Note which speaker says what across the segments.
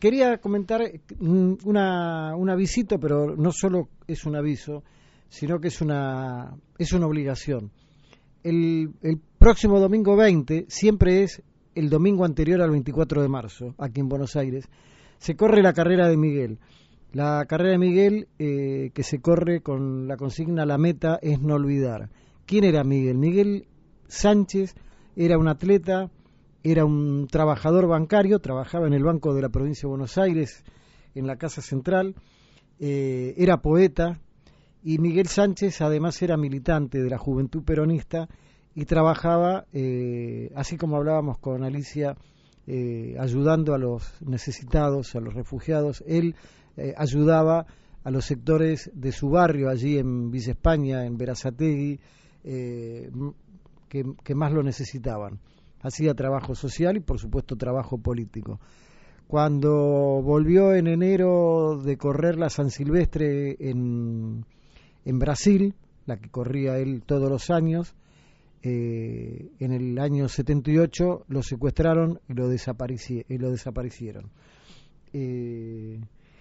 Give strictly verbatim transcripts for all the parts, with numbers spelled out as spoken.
Speaker 1: quería comentar una, un avisito, pero no solo es un aviso, sino que es una, es una obligación. El, el próximo domingo veinte, siempre es el domingo anterior al veinticuatro de marzo, aquí en Buenos Aires, se corre la carrera de Miguel. La carrera de Miguel, eh, que se corre con la consigna "La meta es no olvidar". ¿Quién era Miguel? Miguel Sánchez era un atleta, era un trabajador bancario, trabajaba en el Banco de la Provincia de Buenos Aires, en la Casa Central, eh, era poeta, y Miguel Sánchez además era militante de la Juventud Peronista y trabajaba, eh, así como hablábamos con Alicia, eh, ayudando a los necesitados, a los refugiados. Él eh, ayudaba a los sectores de su barrio, allí en Villa España, en Berazategui, eh, que, que más lo necesitaban. Hacía trabajo social y, por supuesto, trabajo político. Cuando volvió en enero de correr la San Silvestre en, en Brasil, la que corría él todos los años, eh, en el año setenta y ocho lo secuestraron y lo, desapareci- y lo desaparecieron. Eh,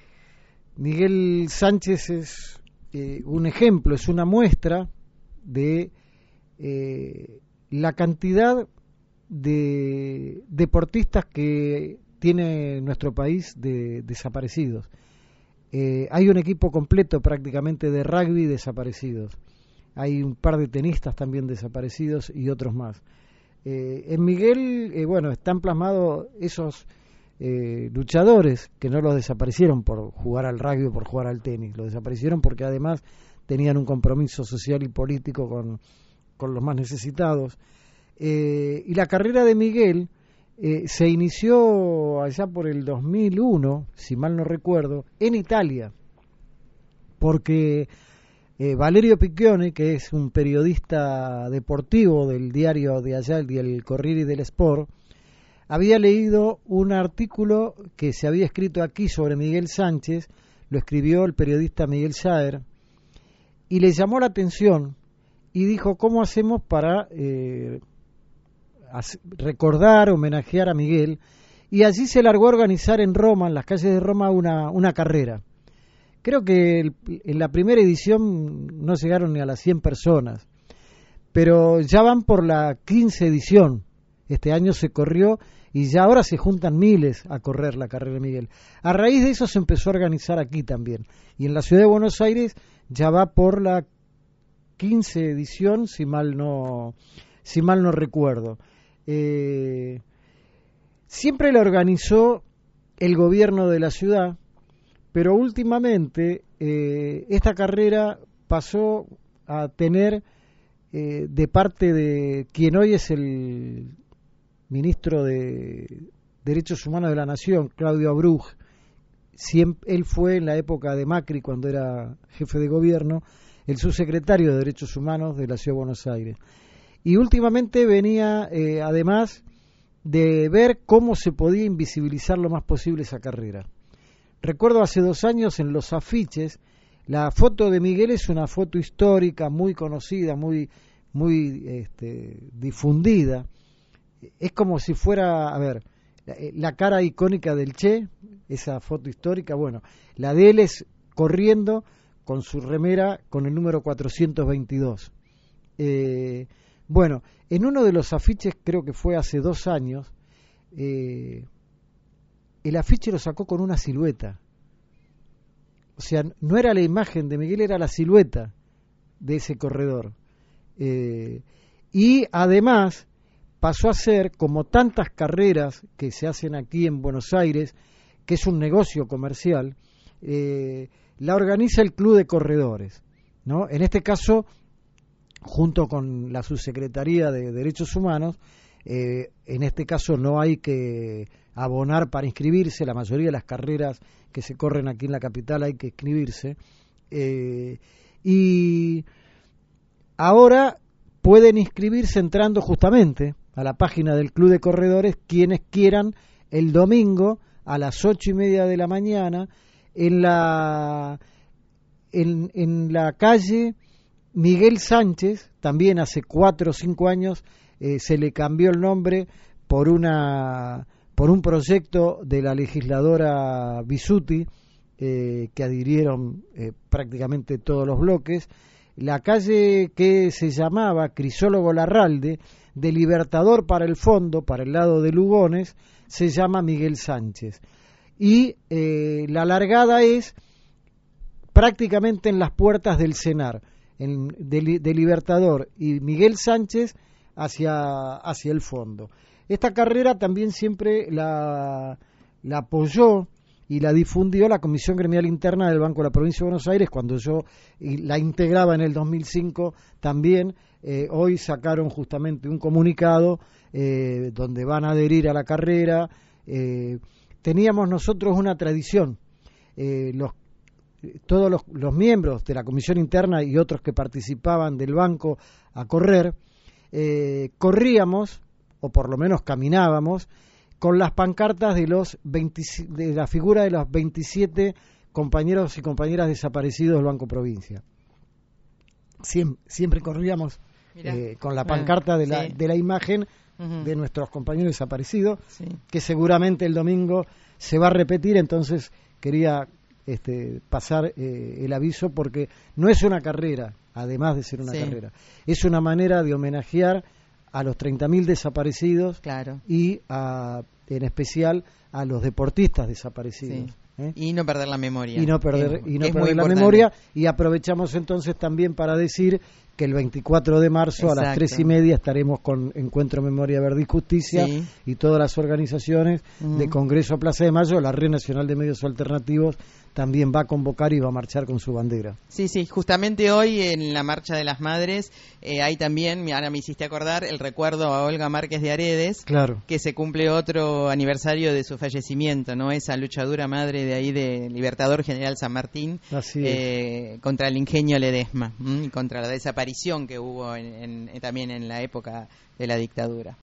Speaker 1: Miguel Sánchez es eh, un ejemplo, es una muestra de eh, la cantidad de deportistas que tiene nuestro país de desaparecidos. Eh, hay un equipo completo prácticamente de rugby desaparecidos. Hay un par de tenistas también desaparecidos y otros más. Eh, en Miguel, eh, bueno, están plasmados esos eh, luchadores que no los desaparecieron por jugar al rugby o por jugar al tenis, los desaparecieron porque además tenían un compromiso social y político con, con los más necesitados. Eh, y la carrera de Miguel eh, se inició allá por el dos mil uno, si mal no recuerdo, en Italia, porque eh, Valerio Piccioni, que es un periodista deportivo del diario de allá, el Corriere dello Sport, había leído un artículo que se había escrito aquí sobre Miguel Sánchez, lo escribió el periodista Miguel Saer, y le llamó la atención y dijo: ¿cómo hacemos para eh, recordar, homenajear a Miguel? Y allí se largó a organizar en Roma, en las calles de Roma, una, una carrera. Creo que el, en la primera edición no llegaron ni a las cien personas, pero ya van por la quince edición. Este año se corrió y ya ahora se juntan miles a correr la carrera de Miguel. A raíz de eso se empezó a organizar aquí también. Y en la ciudad de Buenos Aires ya va por la quince edición, si mal no, si mal no recuerdo. Eh, siempre la organizó el gobierno de la ciudad, pero últimamente eh, esta carrera pasó a tener eh, de parte de quien hoy es el ministro de Derechos Humanos de la Nación, Claudio Abruj. Siempre, él fue en la época de Macri, cuando era jefe de gobierno, el subsecretario de Derechos Humanos de la Ciudad de Buenos Aires. Y últimamente venía, eh, además, de ver cómo se podía invisibilizar lo más posible esa carrera. Recuerdo hace dos años en los afiches, la foto de Miguel es una foto histórica, muy conocida, muy, muy este, difundida. Es como si fuera, a ver, la, la cara icónica del Che, esa foto histórica. Bueno, la de él es corriendo con su remera con el número cuatrocientos veintidós. Eh, bueno, en uno de los afiches, creo que fue hace dos años, eh, el afiche lo sacó con una silueta. O sea, no era la imagen de Miguel, era la silueta de ese corredor. Eh, y además pasó a ser, como tantas carreras que se hacen aquí en Buenos Aires, que es un negocio comercial, eh, la organiza el Club de Corredores, ¿no? En este caso, junto con la Subsecretaría de Derechos Humanos, eh, en este caso no hay que abonar para inscribirse, la mayoría de las carreras que se corren aquí en la capital hay que inscribirse, eh, y ahora pueden inscribirse entrando justamente a la página del Club de Corredores quienes quieran el domingo a las ocho y media de la mañana en la en, en la calle Miguel Sánchez. También hace cuatro o cinco años eh, se le cambió el nombre por una por un proyecto de la legisladora Bisutti, eh, que adhirieron eh, prácticamente todos los bloques, la calle que se llamaba Crisólogo Larralde, de Libertador para el fondo, para el lado de Lugones, se llama Miguel Sánchez. Y eh, la largada es prácticamente en las puertas del Cenar, en, de, de Libertador y Miguel Sánchez hacia, hacia el fondo. Esta carrera también siempre la, la apoyó y la difundió la Comisión Gremial Interna del Banco de la Provincia de Buenos Aires cuando yo la integraba en el dos mil cinco también. Eh, hoy sacaron justamente un comunicado eh, donde van a adherir a la carrera. Eh, teníamos nosotros una tradición, eh, los, todos los, los miembros de la Comisión Interna y otros que participaban del banco a correr, eh, corríamos, o por lo menos caminábamos, con las pancartas de los veinte, de la figura de los veintisiete compañeros y compañeras desaparecidos del Banco Provincia. Siempre, siempre corríamos eh, con la pancarta de la, sí. de la imagen uh-huh. de nuestros compañeros desaparecidos, sí. que seguramente el domingo se va a repetir, entonces quería este, pasar eh, el aviso porque no es una carrera, además de ser una sí. carrera, es una manera de homenajear a los treinta mil desaparecidos claro. y a, en especial a los deportistas desaparecidos.
Speaker 2: Sí. ¿eh? Y no perder la memoria.
Speaker 1: Y no perder,
Speaker 2: es,
Speaker 1: y no perder la memoria. Y aprovechamos entonces también para decir que el veinticuatro de marzo Exacto. a las tres y media estaremos con Encuentro Memoria Verde y Justicia sí. y todas las organizaciones uh-huh. de Congreso a Plaza de Mayo. La Red Nacional de Medios Alternativos también va a convocar y va a marchar con su bandera.
Speaker 2: Sí, sí, justamente hoy en la Marcha de las Madres eh, hay también, ahora me hiciste acordar, el recuerdo a Olga Márquez de Aredes,
Speaker 1: claro.
Speaker 2: que se cumple otro aniversario de su fallecimiento, ¿no? Esa luchadora madre de ahí de Libertador General San Martín
Speaker 1: Así
Speaker 2: eh, contra el ingenio Ledesma, y contra la desaparición que hubo en, en, también en la época de la dictadura.